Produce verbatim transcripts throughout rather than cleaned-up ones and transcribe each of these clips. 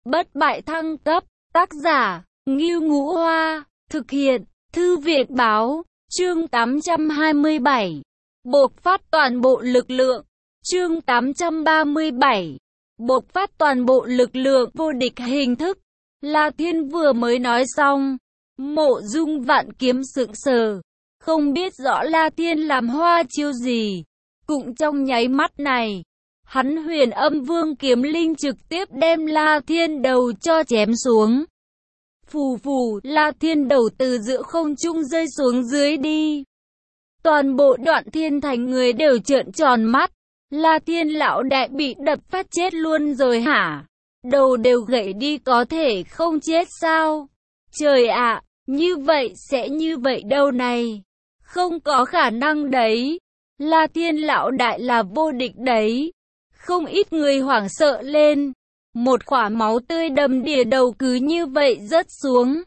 bất bại thăng cấp, tác giả, Ngưu Ngũ Hoa, thực hiện, Thư viện Báo, chương tám trăm hai mươi bảy, bộc phát toàn bộ lực lượng, chương tám trăm ba mươi bảy, bộc phát toàn bộ lực lượng vô địch hình thức. La Thiên vừa mới nói xong, Mộ Dung Vạn Kiếm sững sờ, không biết rõ La Thiên làm hoa chiêu gì. Cũng trong nháy mắt này, hắn Huyền Âm Vương kiếm linh trực tiếp đem La Thiên đầu cho chém xuống. Phù phù, La Thiên đầu từ giữa không trung rơi xuống dưới đi. Toàn bộ Đoạn Thiên Thành người đều trợn tròn mắt. La Thiên lão đại bị đập phát chết luôn rồi hả? Đầu đều gãy đi có thể không chết sao? Trời ạ, như vậy sẽ như vậy đâu này? Không có khả năng đấy. La Thiên lão đại là vô địch đấy. Không ít người hoảng sợ lên. Một quả máu tươi đầm đìa đầu cứ như vậy rớt xuống,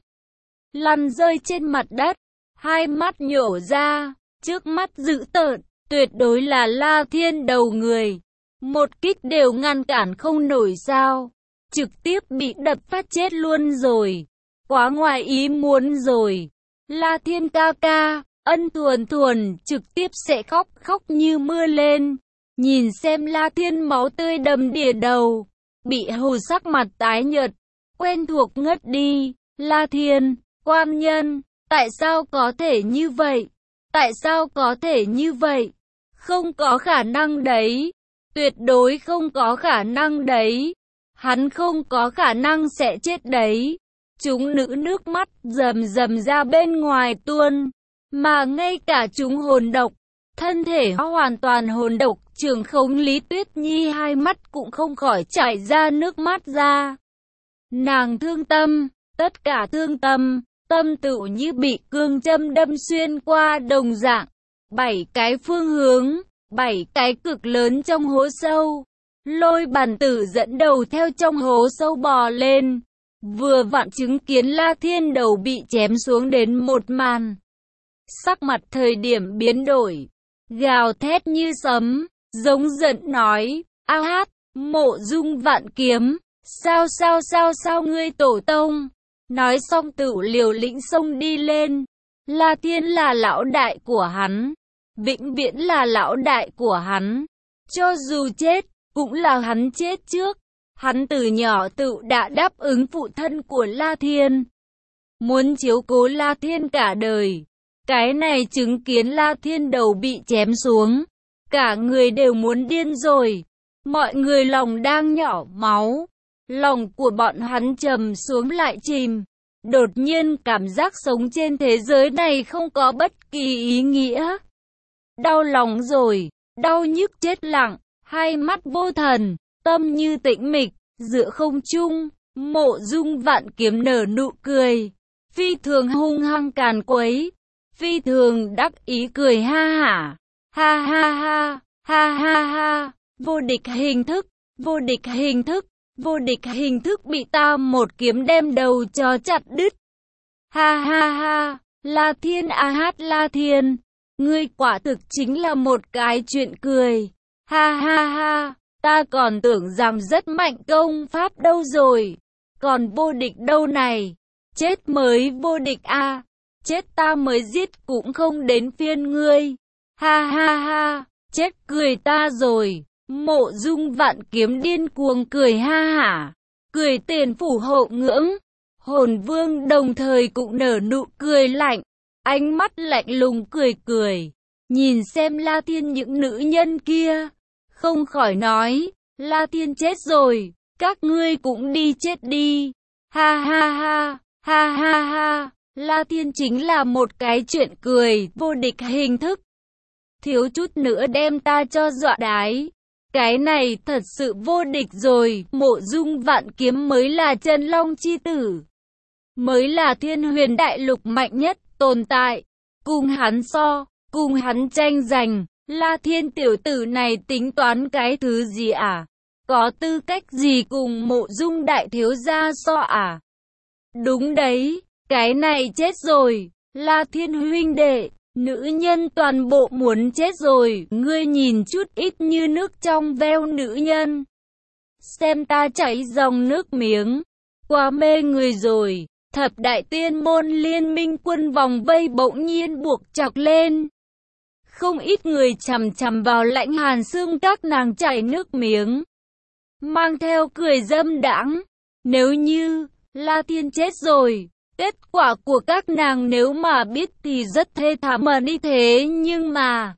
lăn rơi trên mặt đất, hai mắt nhổ ra, trước mắt dữ tợn, tuyệt đối là La Thiên đầu người. Một kích đều ngăn cản không nổi sao, trực tiếp bị đập phát chết luôn rồi. Quá ngoài ý muốn rồi. La Thiên ca ca, Ân Thuần Thuần trực tiếp sẽ khóc khóc như mưa lên. Nhìn xem La Thiên máu tươi đầm đìa đầu, bị hù sắc mặt tái nhợt, quen thuộc ngất đi. La Thiên, quan nhân, tại sao có thể như vậy? Tại sao có thể như vậy? Không có khả năng đấy. Tuyệt đối không có khả năng đấy. Hắn không có khả năng sẽ chết đấy. Chúng nữ nước mắt rầm rầm ra bên ngoài tuôn, mà ngay cả chúng hồn độc, thân thể hoàn toàn hồn độc, Trường Khống Lý Tuyết Nhi hai mắt cũng không khỏi chảy ra nước mắt ra. Nàng thương tâm, tất cả thương tâm, tâm tự như bị cương châm đâm xuyên qua đồng dạng. Bảy cái phương hướng, bảy cái cực lớn trong hố sâu. Lôi Bàn Tử dẫn đầu theo trong hố sâu bò lên, vừa vặn chứng kiến La Thiên đầu bị chém xuống đến một màn. Sắc mặt thời điểm biến đổi, gào thét như sấm, giống giận nói, a hát, Mộ Dung Vạn Kiếm, sao sao sao sao ngươi tổ tông. Nói xong tự liều lĩnh xông đi lên. La Thiên là lão đại của hắn, vĩnh viễn là lão đại của hắn. Cho dù chết, cũng là hắn chết trước. Hắn từ nhỏ tự đã đáp ứng phụ thân của La Thiên, muốn chiếu cố La Thiên cả đời. Cái này chứng kiến La Thiên đầu bị chém xuống, cả người đều muốn điên rồi. Mọi người lòng đang nhỏ máu, lòng của bọn hắn trầm xuống lại chìm. Đột nhiên cảm giác sống trên thế giới này không có bất kỳ ý nghĩa. Đau lòng rồi, đau nhức chết lặng, hai mắt vô thần, tâm như tĩnh mịch, giữa không trung. Mộ Dung Vạn Kiếm nở nụ cười, phi thường hung hăng càn quấy, phi thường đắc ý cười ha hả, ha ha ha, ha ha ha, vô địch hình thức, vô địch hình thức, vô địch hình thức bị ta một kiếm đem đầu cho chặt đứt. Ha ha ha, La Thiên a hát La Thiên, ngươi quả thực chính là một cái chuyện cười. Ha ha ha, ta còn tưởng rằng rất mạnh công pháp đâu rồi, còn vô địch đâu này, chết mới vô địch a. À. Chết ta mới giết cũng không đến phiên ngươi. Ha ha ha, chết cười ta rồi. Mộ Dung Vạn Kiếm điên cuồng cười ha hả, cười tiền phủ hộ ngưỡng. Hồn Vương đồng thời cũng nở nụ cười lạnh, ánh mắt lạnh lùng cười cười. Nhìn xem La Thiên những nữ nhân kia, không khỏi nói, La Thiên chết rồi, các ngươi cũng đi chết đi. Ha ha ha, ha ha ha. La Thiên chính là một cái chuyện cười, vô địch hình thức. Thiếu chút nữa đem ta cho dọa đái. Cái này thật sự vô địch rồi, Mộ Dung Vạn Kiếm mới là chân long chi tử, mới là thiên huyền đại lục mạnh nhất tồn tại. Cùng hắn so, cùng hắn tranh giành, La Thiên tiểu tử này tính toán cái thứ gì à? Có tư cách gì cùng Mộ Dung đại thiếu gia so à? Đúng đấy. Cái này chết rồi, La Thiên huynh đệ, nữ nhân toàn bộ muốn chết rồi, ngươi nhìn chút ít như nước trong veo nữ nhân. Xem ta chảy dòng nước miếng, quá mê người rồi. Thập đại tiên môn liên minh quân vòng vây bỗng nhiên buộc chặt lên. Không ít người chằm chằm vào Lãnh Hàn Xương, các nàng chảy nước miếng, mang theo cười dâm đãng. Nếu như La Thiên chết rồi, kết quả của các nàng nếu mà biết thì rất thê thảm mà đi, thế nhưng mà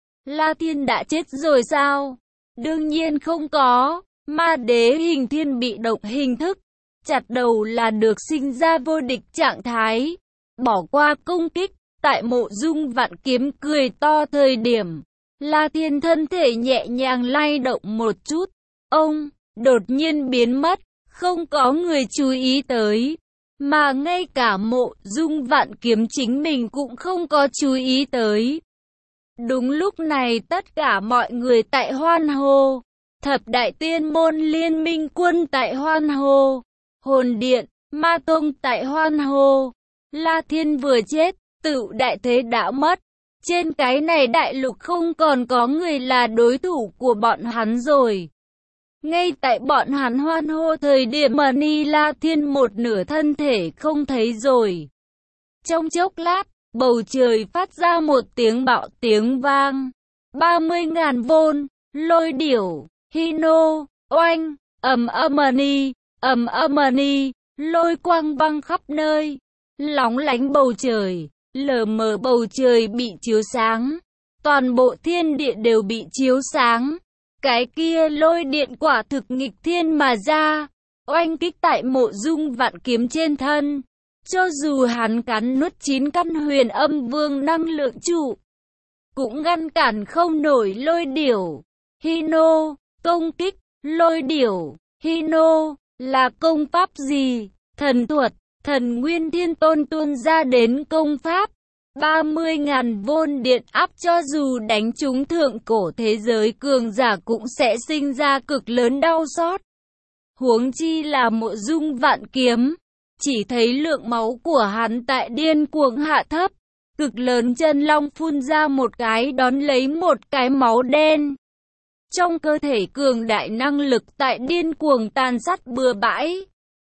La Thiên đã chết rồi sao? Đương nhiên không có. Ma đế hình thiên bị động hình thức, chặt đầu là được sinh ra vô địch trạng thái, bỏ qua công kích. Tại Mộ Dung Vạn Kiếm cười to thời điểm, La Thiên thân thể nhẹ nhàng lay động một chút, ông đột nhiên biến mất, không có người chú ý tới, mà ngay cả Mộ Dung Vạn Kiếm chính mình cũng không có chú ý tới. Đúng lúc này tất cả mọi người tại hoan hô, thập đại tiên môn liên minh quân tại hoan hô, hồn điện, ma tông tại hoan hô. La Thiên vừa chết, Tựu đại thế đã mất. Trên cái này đại lục không còn có người là đối thủ của bọn hắn rồi. Ngay tại bọn hắn hoan hô thời điểm mà Ni La Thiên một nửa thân thể không thấy rồi. Trong chốc lát, bầu trời phát ra một tiếng bạo tiếng vang. ba mươi ngàn vôn, lôi điểu, Hino, oanh, ầm âm-ni, ầm âm-ni, lôi quang văng khắp nơi. Lóng lánh bầu trời, lờ mờ bầu trời bị chiếu sáng. Toàn bộ thiên địa đều bị chiếu sáng. Cái kia lôi điện quả thực nghịch thiên mà ra, oanh kích tại Mộ Dung Vạn Kiếm trên thân. Cho dù hắn cắn nuốt chín căn huyền âm vương năng lượng trụ, cũng ngăn cản không nổi lôi điểu. Hino, công kích, lôi điểu, Hino, là công pháp gì? Thần thuật, thần nguyên thiên tôn tuôn ra đến công pháp. ba mươi ngàn vôn điện áp cho dù đánh trúng thượng cổ thế giới cường giả cũng sẽ sinh ra cực lớn đau xót. Huống chi là Mộ Dung Vạn Kiếm, chỉ thấy lượng máu của hắn tại điên cuồng hạ thấp, cực lớn chân long phun ra một cái đón lấy một cái máu đen. Trong cơ thể cường đại năng lực tại điên cuồng tàn sát bừa bãi,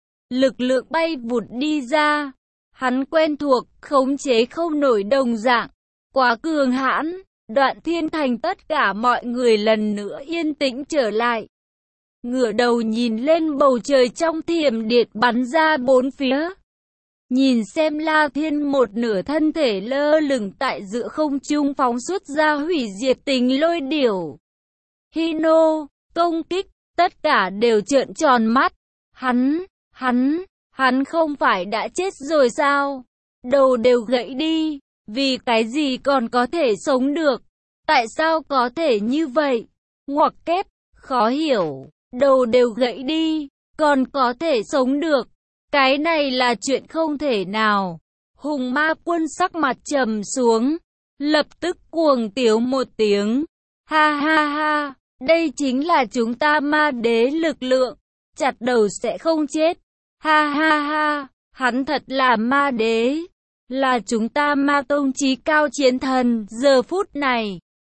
lực lượng bay vụt đi ra. Hắn quen thuộc, khống chế không nổi đồng dạng, quá cường hãn. Đoạn Thiên Thành tất cả mọi người lần nữa yên tĩnh trở lại, ngửa đầu nhìn lên bầu trời trong thiểm điện bắn ra bốn phía. Nhìn xem La Thiên một nửa thân thể lơ lửng tại giữa không trung phóng xuất ra hủy diệt tình lôi điểu. Hino, công kích, tất cả đều trợn tròn mắt. Hắn, hắn... Hắn không phải đã chết rồi sao? Đầu đều gãy đi, vì cái gì còn có thể sống được? Tại sao có thể như vậy? Ngoặc kép, khó hiểu, đầu đều gãy đi, còn có thể sống được. Cái này là chuyện không thể nào. Hùng Ma Quân sắc mặt trầm xuống, lập tức cuồng tiếu một tiếng. Ha ha ha, đây chính là chúng ta ma đế lực lượng, chặt đầu sẽ không chết. Ha ha ha, hắn thật là ma đế, là chúng ta ma tông chí cao chiến thần. Giờ phút này,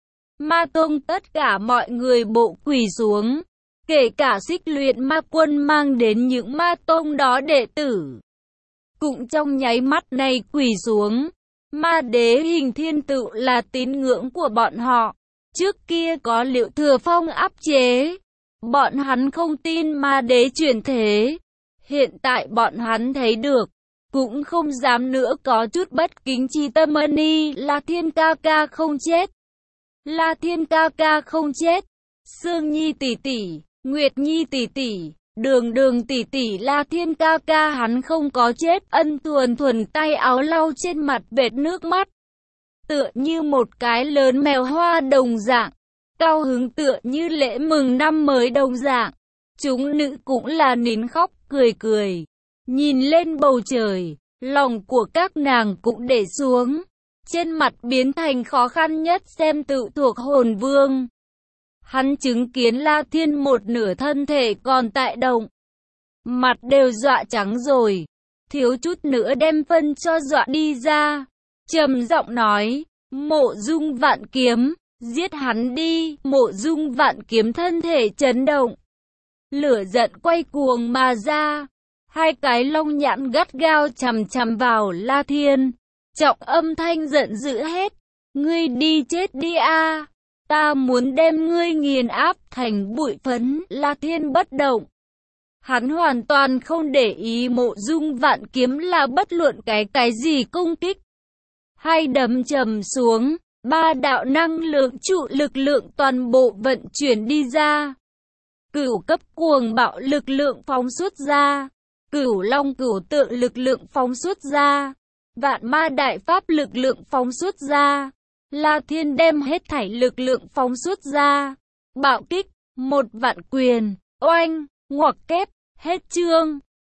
ma tông tất cả mọi người bộ quỳ xuống, kể cả Xích Luyện Ma Quân mang đến những ma tông đó đệ tử, cũng trong nháy mắt này quỳ xuống. Ma đế hình thiên tự là tín ngưỡng của bọn họ, trước kia có Liệu Thừa Phong áp chế, bọn hắn không tin ma đế chuyển thế. Hiện tại bọn hắn thấy được, cũng không dám nữa có chút bất kính chi tâm. Ni La Thiên ca ca không chết, La Thiên ca ca không chết, Sương Nhi tỷ tỷ, Nguyệt Nhi tỷ tỷ, Đường Đường tỷ tỷ, La Thiên ca ca hắn không có chết. Ân Thuần Thuần tay áo lau trên mặt vệt nước mắt, tựa như một cái lớn mèo hoa đồng dạng, cao hứng tựa như lễ mừng năm mới đồng dạng. Chúng nữ cũng là nín khóc cười cười, nhìn lên bầu trời, lòng của các nàng cũng để xuống, trên mặt biến thành khó khăn nhất xem tự thuộc hồn vương. Hắn chứng kiến La Thiên một nửa thân thể còn tại động, mặt đều dọa trắng rồi, thiếu chút nữa đem phân cho dọa đi ra, trầm giọng nói, Mộ Dung Vạn Kiếm, giết hắn đi. Mộ Dung Vạn Kiếm thân thể chấn động, lửa giận quay cuồng mà ra, Hai cái long nhãn gắt gao chằm chằm vào La Thiên. Trọng âm thanh giận dữ hét. Ngươi đi chết đi a! Ta muốn đem ngươi nghiền áp thành bụi phấn. La Thiên bất động. Hắn hoàn toàn không để ý Mộ Dung Vạn Kiếm là bất luận cái cái gì công kích. Hai đấm chầm xuống, ba đạo năng lượng trụ lực lượng toàn bộ vận chuyển đi ra. Cửu cấp cuồng bạo lực lượng phóng xuất ra. Cửu long cửu tượng lực lượng phóng xuất ra. Vạn ma đại pháp lực lượng phóng xuất ra. La Thiên đem hết thảy lực lượng phóng xuất ra. Bạo kích, một vạn quyền, oanh, ngoặc kép, hết chương.